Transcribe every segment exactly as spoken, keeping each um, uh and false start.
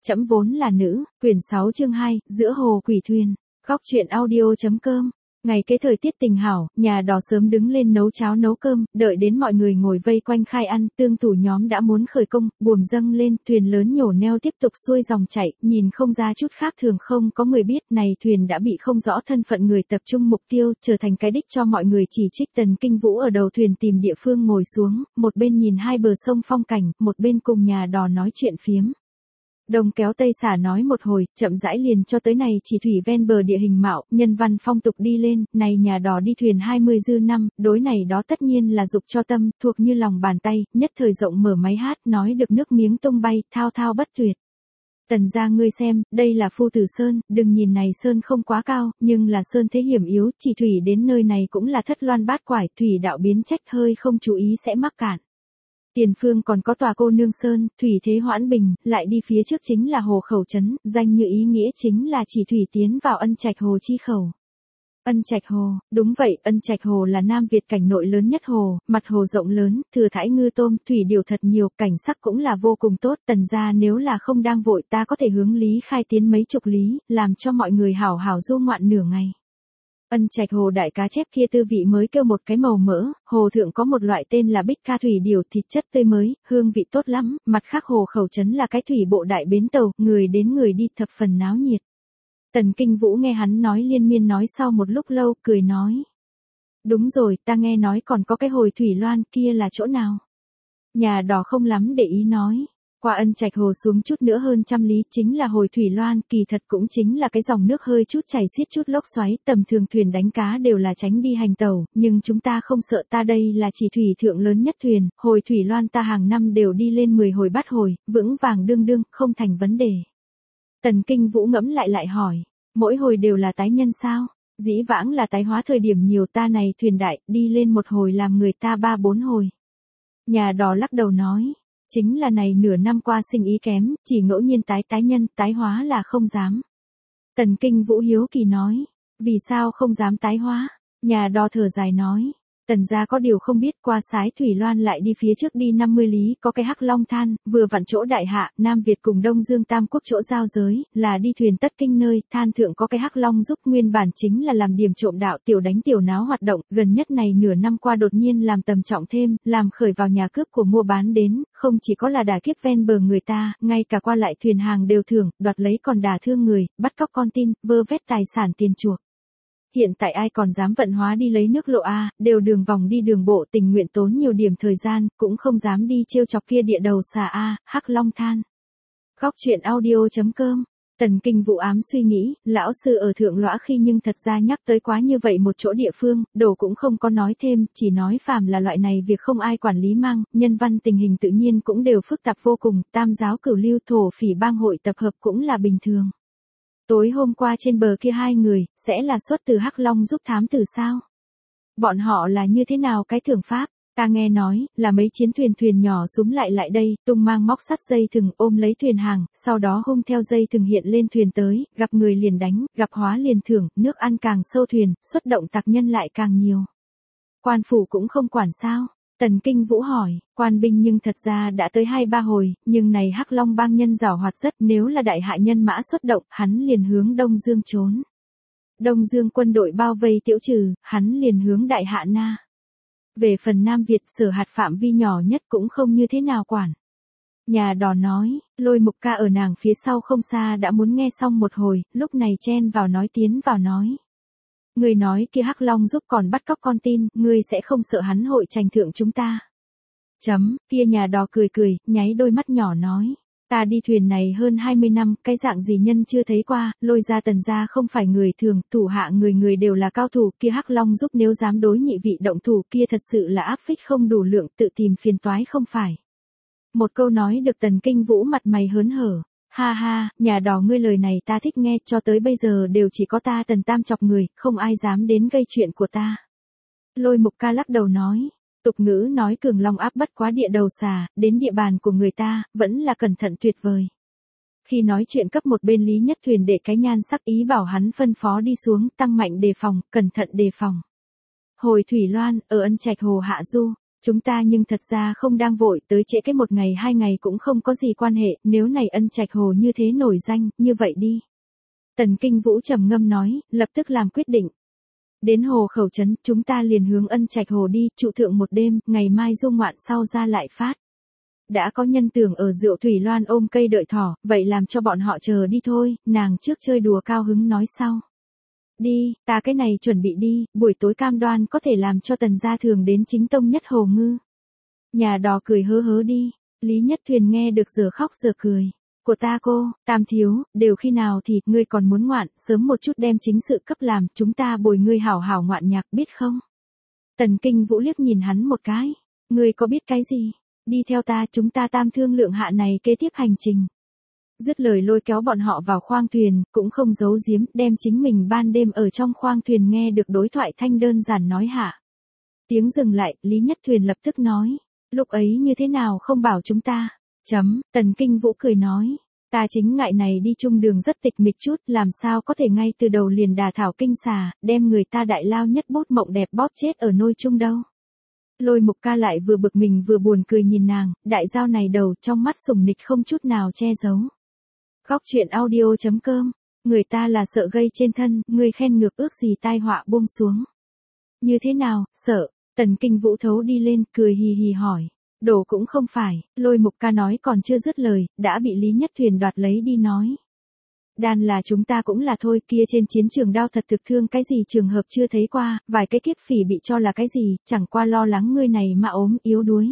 Trẫm vốn là nữ, quyển sáu chương hai, giữa hồ quỷ thuyền. Góc truyện audio.com. Ngày kế thời tiết tình hảo, nhà đò sớm đứng lên nấu cháo nấu cơm, đợi đến mọi người ngồi vây quanh khai ăn, tương thủ nhóm đã muốn khởi công, buồm dâng lên, thuyền lớn nhổ neo tiếp tục xuôi dòng chảy, nhìn không ra chút khác thường không có người biết này thuyền đã bị không rõ thân phận người tập trung mục tiêu, trở thành cái đích cho mọi người chỉ trích. Tần Kinh Vũ ở đầu thuyền tìm địa phương ngồi xuống, một bên nhìn hai bờ sông phong cảnh, một bên cùng nhà đò nói chuyện phiếm. Đông kéo tây xả nói một hồi, chậm rãi liền cho tới này chỉ thủy ven bờ địa hình mạo, nhân văn phong tục đi lên, này nhà đò đi thuyền hai mươi dư năm, đối này đó tất nhiên là dục cho tâm, thuộc như lòng bàn tay, nhất thời rộng mở máy hát, nói được nước miếng tung bay, thao thao bất tuyệt. Tần gia ngươi xem, đây là Phu Tử Sơn, đừng nhìn này sơn không quá cao, nhưng là sơn thế hiểm yếu, chỉ thủy đến nơi này cũng là thất loan bát quải, thủy đạo biến trách hơi không chú ý sẽ mắc cạn. Tiền phương còn có tòa Cô Nương Sơn, thủy thế hoãn bình, lại đi phía trước chính là hồ khẩu trấn, danh như ý nghĩa chính là chỉ thủy tiến vào Ân Trạch Hồ chi khẩu. Ân Trạch Hồ, đúng vậy, Ân Trạch Hồ là Nam Việt cảnh nội lớn nhất hồ, mặt hồ rộng lớn, thừa thãi ngư tôm, thủy điều thật nhiều, cảnh sắc cũng là vô cùng tốt. Tần gia nếu là không đang vội ta có thể hướng Lý Khai tiến mấy chục lý, làm cho mọi người hảo hảo du ngoạn nửa ngày. Ân Trạch Hồ đại cá chép kia tư vị mới kêu một cái màu mỡ, hồ thượng có một loại tên là bích ca thủy điều, thịt chất tươi mới, hương vị tốt lắm, mặt khác hồ khẩu trấn là cái thủy bộ đại bến tàu, người đến người đi thập phần náo nhiệt. Tần Kinh Vũ nghe hắn nói liên miên nói sau một lúc lâu, cười nói. Đúng rồi, ta nghe nói còn có cái hồi thủy loan kia là chỗ nào? Nhà đò không lắm để ý nói. Qua Ân Trạch Hồ xuống chút nữa hơn trăm lý chính là hồi thủy loan, kỳ thật cũng chính là cái dòng nước hơi chút chảy xiết chút lốc xoáy, tầm thường thuyền đánh cá đều là tránh đi hành tàu, nhưng chúng ta không sợ, ta đây là chỉ thủy thượng lớn nhất thuyền, hồi thủy loan ta hàng năm đều đi lên mười hồi bắt hồi, vững vàng đương đương, không thành vấn đề. Tần Kinh Vũ ngẫm lại lại hỏi, mỗi hồi đều là tái nhân sao? Dĩ vãng là tái hóa thời điểm nhiều, ta này thuyền đại, đi lên một hồi làm người ta ba bốn hồi. Nhà đò lắc đầu nói. Chính là này nửa năm qua sinh ý kém, chỉ ngẫu nhiên tái tái nhân, tái hóa là không dám. Tần Kinh Vũ hiếu kỳ nói, vì sao không dám tái hóa? Nhà đò thở dài nói, tần gia có điều không biết, qua sái thủy loan lại đi phía trước đi năm mươi lý, có cái Hắc Long than, vừa vặn chỗ đại hạ, Nam Việt cùng Đông Dương Tam Quốc chỗ giao giới, là đi thuyền tất kinh nơi, than thượng có cái Hắc Long giúp, nguyên bản chính là làm điểm trộm đạo tiểu đánh tiểu náo hoạt động, gần nhất này nửa năm qua đột nhiên làm tầm trọng thêm, làm khởi vào nhà cướp của mua bán đến, không chỉ có là đả kiếp ven bờ người ta, ngay cả qua lại thuyền hàng đều thưởng, đoạt lấy còn đả thương người, bắt cóc con tin, vơ vét tài sản tiền chuộc. Hiện tại ai còn dám vận hóa đi lấy nước lộ A, đều đường vòng đi đường bộ, tình nguyện tốn nhiều điểm thời gian, cũng không dám đi trêu chọc kia địa đầu xà A, Hắc Long than. Góc truyện audio.com. Tần Kinh Vũ ám suy nghĩ, lão sư ở thượng lõa khi nhưng thật ra nhắc tới quá như vậy một chỗ địa phương, đồ cũng không có nói thêm, chỉ nói phàm là loại này việc không ai quản lý mang, nhân văn tình hình tự nhiên cũng đều phức tạp vô cùng, tam giáo cửu lưu thổ phỉ bang hội tập hợp cũng là bình thường. Tối hôm qua trên bờ kia hai người, sẽ là xuất từ Hắc Long giúp thám tử sao? Bọn họ là như thế nào cái thưởng pháp? Ta nghe nói, là mấy chiến thuyền thuyền nhỏ súm lại lại đây, tung mang móc sắt dây thừng ôm lấy thuyền hàng, sau đó hung theo dây thừng hiện lên thuyền tới, gặp người liền đánh, gặp hóa liền thưởng, nước ăn càng sâu thuyền, xuất động tặc nhân lại càng nhiều. Quan phủ cũng không quản sao? Tần Kinh Vũ hỏi, quan binh nhưng thật ra đã tới hai ba hồi, nhưng này Hắc Long bang nhân giảo hoạt rất, nếu là đại hạ nhân mã xuất động, hắn liền hướng Đông Dương trốn. Đông Dương quân đội bao vây tiễu trừ, hắn liền hướng đại hạ na. Về phần Nam Việt sở hạt phạm vi nhỏ nhất cũng không như thế nào quản. Nhà đò nói, Lôi Mục Ca ở nàng phía sau không xa đã muốn nghe xong một hồi, lúc này chen vào nói tiến vào nói. Người nói kia Hắc Long giúp còn bắt cóc con tin, ngươi sẽ không sợ hắn hội tranh thượng chúng ta. Chấm, kia nhà đò cười cười, nháy đôi mắt nhỏ nói. Ta đi thuyền này hơn hai mươi năm, cái dạng gì nhân chưa thấy qua, Lôi gia Tần gia không phải người thường, thủ hạ người người đều là cao thủ, kia Hắc Long giúp nếu dám đối nhị vị động thủ kia thật sự là áp phích không đủ lượng, tự tìm phiền toái không phải. Một câu nói được Tần Kinh Vũ mặt mày hớn hở. Ha ha, nhà đò ngươi lời này ta thích nghe, cho tới bây giờ đều chỉ có ta Tần Tam chọc người, không ai dám đến gây chuyện của ta. Lôi Mục Ca lắc đầu nói, tục ngữ nói cường long áp bất quá địa đầu xà, đến địa bàn của người ta, vẫn là cẩn thận tuyệt vời. Khi nói chuyện cấp một bên Lý Nhất Thuyền để cái nhan sắc ý bảo hắn phân phó đi xuống, tăng mạnh đề phòng, cẩn thận đề phòng. Hồi thủy loan, ở Ân Trạch Hồ hạ du. Chúng ta nhưng thật ra không đang vội, tới trễ cái một ngày hai ngày cũng không có gì quan hệ, nếu này Ân Trạch Hồ như thế nổi danh, như vậy đi. Tần Kinh Vũ trầm ngâm nói, lập tức làm quyết định. Đến hồ khẩu trấn, chúng ta liền hướng Ân Trạch Hồ đi, trụ thượng một đêm, ngày mai du ngoạn sau ra lại phát. Đã có nhân tưởng ở Rượu Thủy Loan ôm cây đợi thỏ, vậy làm cho bọn họ chờ đi thôi, nàng trước chơi đùa cao hứng nói sau. Đi, ta cái này chuẩn bị đi, buổi tối cam đoan có thể làm cho Tần gia thường đến chính tông nhất hồ ngư. Nhà đò cười hớ hớ đi, Lý Nhất Thuyền nghe được giờ khóc giờ cười. Của ta cô, Tam thiếu, đều khi nào thì, ngươi còn muốn ngoạn, sớm một chút đem chính sự cấp làm, chúng ta bồi ngươi hảo hảo ngoạn nhạc biết không? Tần Kinh Vũ liếc nhìn hắn một cái, ngươi có biết cái gì? Đi theo ta, chúng ta tam thương lượng hạ này kế tiếp hành trình. Dứt lời lôi kéo bọn họ vào khoang thuyền, cũng không giấu giếm, đem chính mình ban đêm ở trong khoang thuyền nghe được đối thoại thanh đơn giản nói hạ. Tiếng dừng lại, Lý Nhất Thuyền lập tức nói, lúc ấy như thế nào không bảo chúng ta? Chấm, Tần Kinh Vũ cười nói, ta chính ngại này đi chung đường rất tịch mịch chút, làm sao có thể ngay từ đầu liền đà thảo kinh xà, đem người ta đại lao nhất bút mộng đẹp bóp chết ở nôi chung đâu. Lôi Mục Ca lại vừa bực mình vừa buồn cười nhìn nàng, đại giao này đầu trong mắt sùng nịch không chút nào che giấu. Góc truyện audio chấm com, người ta là sợ gây trên thân, người khen ngược ước gì tai họa buông xuống. Như thế nào, sợ, Tần Kinh Vũ thấu đi lên, cười hì hì hỏi. Đồ cũng không phải, Lôi Mục Ca nói còn chưa dứt lời, đã bị Lý Nhất Thuyền đoạt lấy đi nói. Đàn là chúng ta cũng là thôi, kia trên chiến trường đao thật thực thương cái gì trường hợp chưa thấy qua, vài cái kiếp phỉ bị cho là cái gì, chẳng qua lo lắng ngươi này mà ốm, yếu đuối.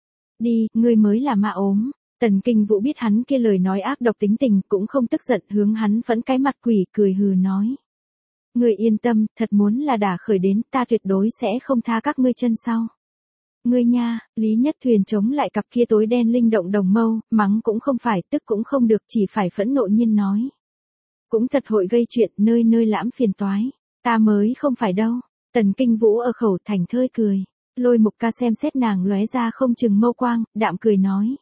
Đi, ngươi mới là mà ốm. Tần Kinh Vũ biết hắn kia lời nói ác độc tính tình, cũng không tức giận, hướng hắn phẫn cái mặt quỷ, cười hừ nói. Ngươi yên tâm, thật muốn là đả khởi đến, ta tuyệt đối sẽ không tha các ngươi chân sau. Ngươi nha, Lý Nhất Thuyền chống lại cặp kia tối đen linh động đồng mâu, mắng cũng không phải, tức cũng không được, chỉ phải phẫn nộ nhiên nói. Cũng thật hội gây chuyện, nơi nơi lãm phiền toái. Ta mới không phải đâu. Tần Kinh Vũ ở khẩu thành thơi cười. Lôi Mục Ca xem xét nàng lóe ra không chừng mâu quang, đạm cười nói.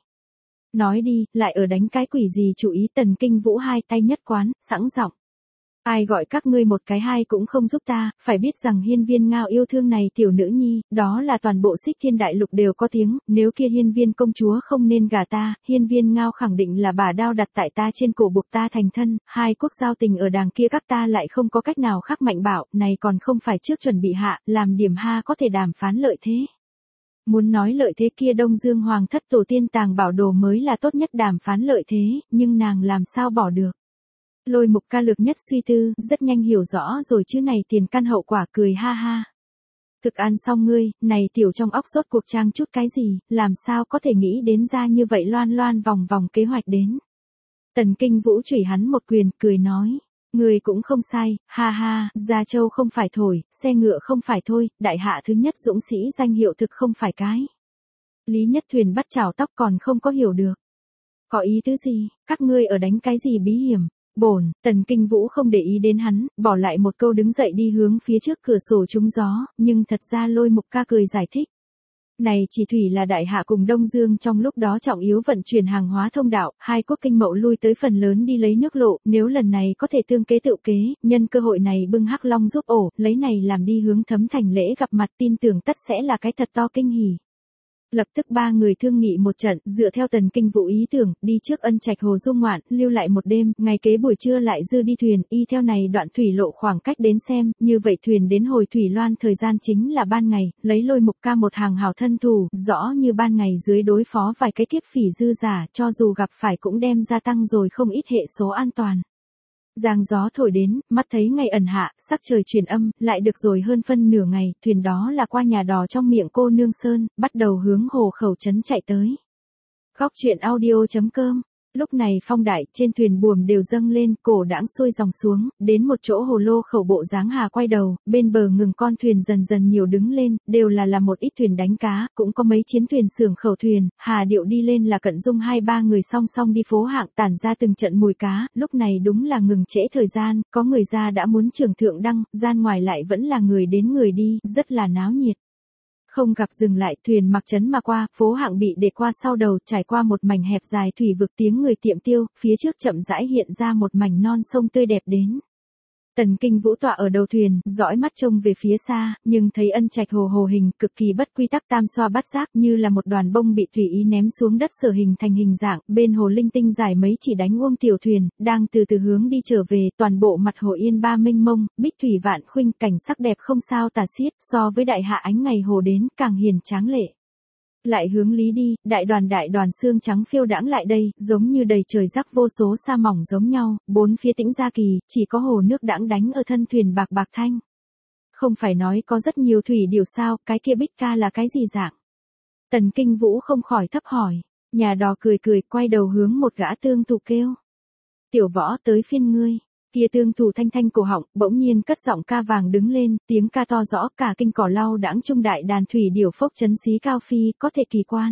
Nói đi, lại ở đánh cái quỷ gì chú ý. Tần Kinh Vũ hai tay nhất quán, sẵn giọng. Ai gọi các ngươi một cái hai cũng không giúp ta, phải biết rằng Hiên Viên Ngao yêu thương này tiểu nữ nhi, đó là toàn bộ Xích Thiên Đại Lục đều có tiếng, nếu kia Hiên Viên công chúa không nên gả ta, Hiên Viên Ngao khẳng định là bà đao đặt tại ta trên cổ buộc ta thành thân, hai quốc giao tình ở đàng kia các ta lại không có cách nào khác mạnh bảo, này còn không phải trước chuẩn bị hạ, làm điểm ha có thể đàm phán lợi thế. Muốn nói lợi thế kia Đông Dương Hoàng thất tổ tiên tàng bảo đồ mới là tốt nhất đàm phán lợi thế, nhưng nàng làm sao bỏ được. Lôi Mục Ca lược nhất suy tư, rất nhanh hiểu rõ rồi chứ này tiền căn hậu quả, cười ha ha. Thực ăn xong ngươi, này tiểu trong óc sốt cuộc trang chút cái gì, làm sao có thể nghĩ đến ra như vậy loan loan vòng vòng kế hoạch đến. Tần Kinh Vũ chửi hắn một quyền, cười nói, ngươi cũng không sai, ha ha, Gia Châu không phải thổi, xe ngựa không phải thôi, đại hạ thứ nhất dũng sĩ danh hiệu thực không phải cái. Lý Nhất Thuyền bắt chảo tóc còn không có hiểu được. Có ý tứ gì, các ngươi ở đánh cái gì bí hiểm. Bổn, Tần Kinh Vũ không để ý đến hắn, bỏ lại một câu đứng dậy đi hướng phía trước cửa sổ trúng gió, nhưng thật ra Lôi Mục Ca cười giải thích. Này chỉ thủy là đại hạ cùng Đông Dương trong lúc đó trọng yếu vận chuyển hàng hóa thông đạo, hai quốc kinh mậu lui tới phần lớn đi lấy nước lộ, nếu lần này có thể tương kế tự kế, nhân cơ hội này bưng Hắc Long giúp ổ, lấy này làm đi hướng Thấm Thành lễ gặp mặt, tin tưởng tất sẽ là cái thật to kinh hỉ. Lập tức ba người thương nghị một trận, dựa theo Tần Kinh Vũ ý tưởng, đi trước Ân Trạch Hồ du ngoạn, lưu lại một đêm, ngày kế buổi trưa lại dư đi thuyền, y theo này đoạn thủy lộ khoảng cách đến xem, như vậy thuyền đến hồi Thủy Loan thời gian chính là ban ngày, lấy Lôi Mục Ca một hàng hảo thân thủ, rõ như ban ngày dưới đối phó vài cái kiếp phỉ dư giả, cho dù gặp phải cũng đem gia tăng rồi không ít hệ số an toàn. Giang gió thổi đến, mắt thấy ngày ẩn hạ, sắc trời chuyển âm, lại được rồi hơn phân nửa ngày, thuyền đó là qua nhà đò trong miệng cô nương sơn, bắt đầu hướng hồ khẩu trấn chạy tới. Góc truyện audio chấm com. Lúc này phong đại, trên thuyền buồm đều dâng lên, cổ đãng xuôi dòng xuống, đến một chỗ hồ lô khẩu bộ dáng hà quay đầu, bên bờ ngừng con thuyền dần dần nhiều đứng lên, đều là là một ít thuyền đánh cá, cũng có mấy chiến thuyền sưởng khẩu thuyền, hà điệu đi lên là Cận Dung hai ba người song song đi phố hạng tản ra từng trận mùi cá, lúc này đúng là ngừng trễ thời gian, có người ra đã muốn trưởng thượng đăng, gian ngoài lại vẫn là người đến người đi, rất là náo nhiệt. Không gặp dừng lại, thuyền mặc trấn mà qua, phố hạng bị để qua sau đầu, trải qua một mảnh hẹp dài thủy vực tiếng người tiệm tiêu, phía trước chậm rãi hiện ra một mảnh non sông tươi đẹp đến. Tần Kinh Vũ tọa ở đầu thuyền, dõi mắt trông về phía xa, nhưng thấy ân trạch hồ hồ hình, cực kỳ bất quy tắc tam xoa bát giác như là một đoàn bông bị tùy ý ném xuống đất sở hình thành hình dạng, bên hồ linh tinh dài mấy chỉ đánh uông tiểu thuyền, đang từ từ hướng đi trở về, toàn bộ mặt hồ yên ba mênh mông, bích thủy vạn khuynh, cảnh sắc đẹp không sao tả xiết, so với đại hạ ánh ngày hồ đến, càng hiền tráng lệ. Lại hướng lý đi, đại đoàn đại đoàn xương trắng phiêu đãng lại đây, giống như đầy trời rắc vô số sa mỏng giống nhau, bốn phía tĩnh gia kỳ, chỉ có hồ nước đãng đánh ở thân thuyền bạc bạc thanh. Không phải nói có rất nhiều thủy điều sao, cái kia bích ca là cái gì dạng? Tần Kinh Vũ không khỏi thấp hỏi, nhà đò cười cười quay đầu hướng một gã tương thủ kêu. Tiểu Võ tới phiên ngươi. Kia tương thủ thanh thanh cổ họng, bỗng nhiên cất giọng ca vàng đứng lên, tiếng ca to rõ, cả kinh cỏ lau đãng trung đại đàn thủy điểu phốc chấn xí cao phi, có thể kỳ quan.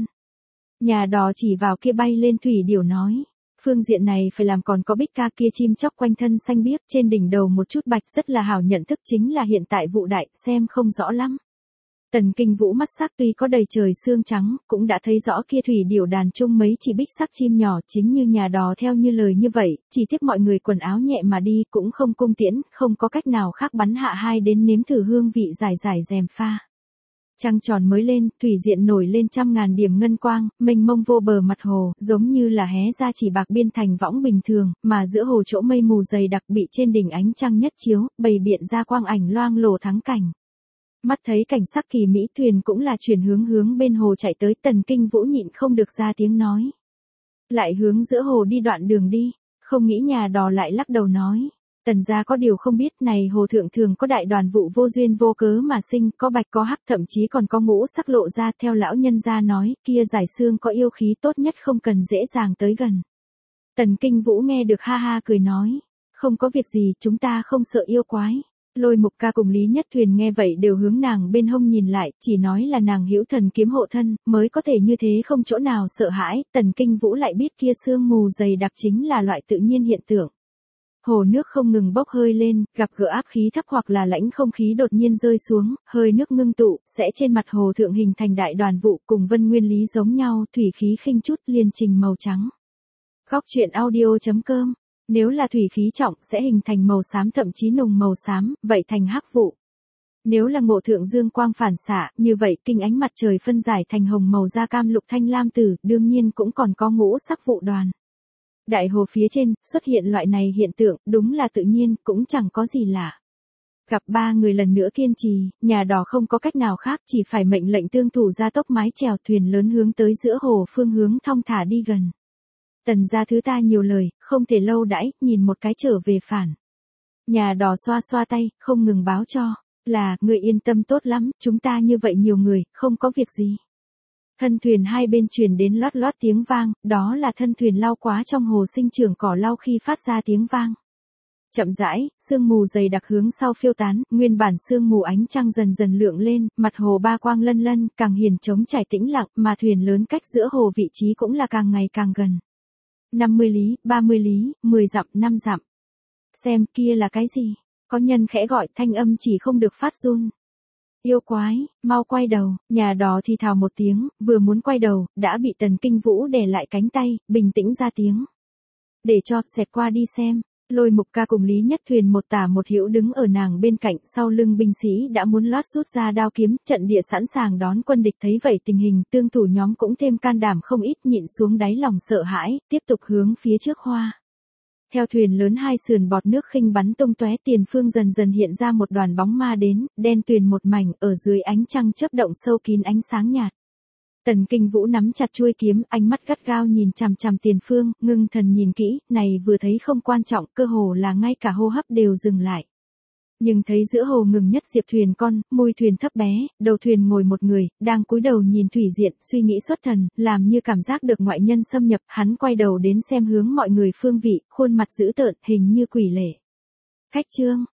Nhà đò chỉ vào kia bay lên thủy điểu nói, phương diện này phải làm còn có bích ca kia chim chóc quanh thân xanh biếc, trên đỉnh đầu một chút bạch rất là hảo nhận thức chính là hiện tại vụ đại, xem không rõ lắm. Tần Kinh Vũ mắt sắc tuy có đầy trời xương trắng, cũng đã thấy rõ kia thủy điểu đàn chung mấy chỉ bích sắc chim nhỏ chính như nhà đò theo như lời như vậy, chỉ tiếc mọi người quần áo nhẹ mà đi cũng không cung tiễn, không có cách nào khác bắn hạ hai đến nếm thử hương vị dài dài rèm pha. Trăng tròn mới lên, thủy diện nổi lên trăm ngàn điểm ngân quang, mênh mông vô bờ mặt hồ, giống như là hé ra chỉ bạc biên thành võng bình thường, mà giữa hồ chỗ mây mù dày đặc bị trên đỉnh ánh trăng nhất chiếu, bày biện ra quang ảnh loang lổ thắng cảnh. Mắt thấy cảnh sắc kỳ mỹ, thuyền cũng là chuyển hướng hướng bên hồ chạy tới, Tần Kinh Vũ nhịn không được ra tiếng nói. Lại hướng giữa hồ đi đoạn đường đi, không nghĩ nhà đò lại lắc đầu nói. Tần gia có điều không biết này hồ thượng thường có đại đoàn vụ vô duyên vô cớ mà sinh, có bạch có hắc thậm chí còn có ngũ sắc lộ ra, theo lão nhân gia nói, kia giải xương có yêu khí tốt nhất không cần dễ dàng tới gần. Tần Kinh Vũ nghe được ha ha cười nói. Không có việc gì, chúng ta không sợ yêu quái. Lôi Mục Ca cùng Lý Nhất Thuyền nghe vậy đều hướng nàng bên hông nhìn lại, chỉ nói là nàng hữu thần kiếm hộ thân, mới có thể như thế không chỗ nào sợ hãi, Tần Kinh Vũ lại biết kia sương mù dày đặc chính là loại tự nhiên hiện tượng. Hồ nước không ngừng bốc hơi lên, gặp gỡ áp khí thấp hoặc là lãnh không khí đột nhiên rơi xuống, hơi nước ngưng tụ, sẽ trên mặt hồ thượng hình thành đại đoàn vụ cùng vân nguyên lý giống nhau, thủy khí khinh chút liên trình màu trắng. Góc truyện audio chấm com. Nếu là thủy khí trọng sẽ hình thành màu xám thậm chí nùng màu xám, vậy thành hắc vụ. Nếu là ngộ thượng dương quang phản xạ, như vậy kinh ánh mặt trời phân giải thành hồng màu da cam lục thanh lam tử, đương nhiên cũng còn có ngũ sắc vụ đoàn. Đại hồ phía trên, xuất hiện loại này hiện tượng, đúng là tự nhiên, cũng chẳng có gì lạ. Gặp ba người lần nữa kiên trì, nhà đò không có cách nào khác, chỉ phải mệnh lệnh tương thủ ra tốc mái chèo thuyền lớn hướng tới giữa hồ phương hướng thong thả đi gần. Tần gia thứ ta nhiều lời, không thể lâu đãi, nhìn một cái trở về phản. Nhà đò xoa xoa tay, không ngừng báo cho, là, người yên tâm tốt lắm, chúng ta như vậy nhiều người, không có việc gì. Thân thuyền hai bên truyền đến lót lót tiếng vang, đó là thân thuyền lao quá trong hồ sinh trưởng cỏ lau khi phát ra tiếng vang. Chậm rãi, sương mù dày đặc hướng sau phiêu tán, nguyên bản sương mù ánh trăng dần dần lượng lên, mặt hồ ba quang lân lân, càng hiền trống trải tĩnh lặng, mà thuyền lớn cách giữa hồ vị trí cũng là càng ngày càng gần. năm mươi lý, ba mươi lý, mười dặm, năm dặm. Xem kia là cái gì? Có nhân khẽ gọi, thanh âm chỉ không được phát run. Yêu quái, mau quay đầu, nhà đò thì thào một tiếng, vừa muốn quay đầu, đã bị Tần Kinh Vũ đè lại cánh tay, bình tĩnh ra tiếng. Để cho, xẹt qua đi xem. Lôi Mục Ca cùng Lý Nhất Thuyền một tả một hữu đứng ở nàng bên cạnh, sau lưng binh sĩ đã muốn lót rút ra đao kiếm, trận địa sẵn sàng đón quân địch, thấy vậy tình hình, tương thủ nhóm cũng thêm can đảm không ít, nhịn xuống đáy lòng sợ hãi, tiếp tục hướng phía trước hoa. Theo thuyền lớn hai sườn bọt nước khinh bắn tung tóe, tiền phương dần dần hiện ra một đoàn bóng ma đến, đen tuyền một mảnh, ở dưới ánh trăng chớp động sâu kín ánh sáng nhạt. Tần Kinh Vũ nắm chặt chuôi kiếm, ánh mắt gắt gao nhìn chằm chằm tiền phương, ngưng thần nhìn kỹ, này vừa thấy không quan trọng, cơ hồ là ngay cả hô hấp đều dừng lại. Nhưng thấy giữa hồ ngừng nhất diệp thuyền con, môi thuyền thấp bé, đầu thuyền ngồi một người, đang cúi đầu nhìn thủy diện, suy nghĩ xuất thần, làm như cảm giác được ngoại nhân xâm nhập, hắn quay đầu đến xem hướng mọi người phương vị, khuôn mặt dữ tợn, hình như quỷ lệ. Khách trương,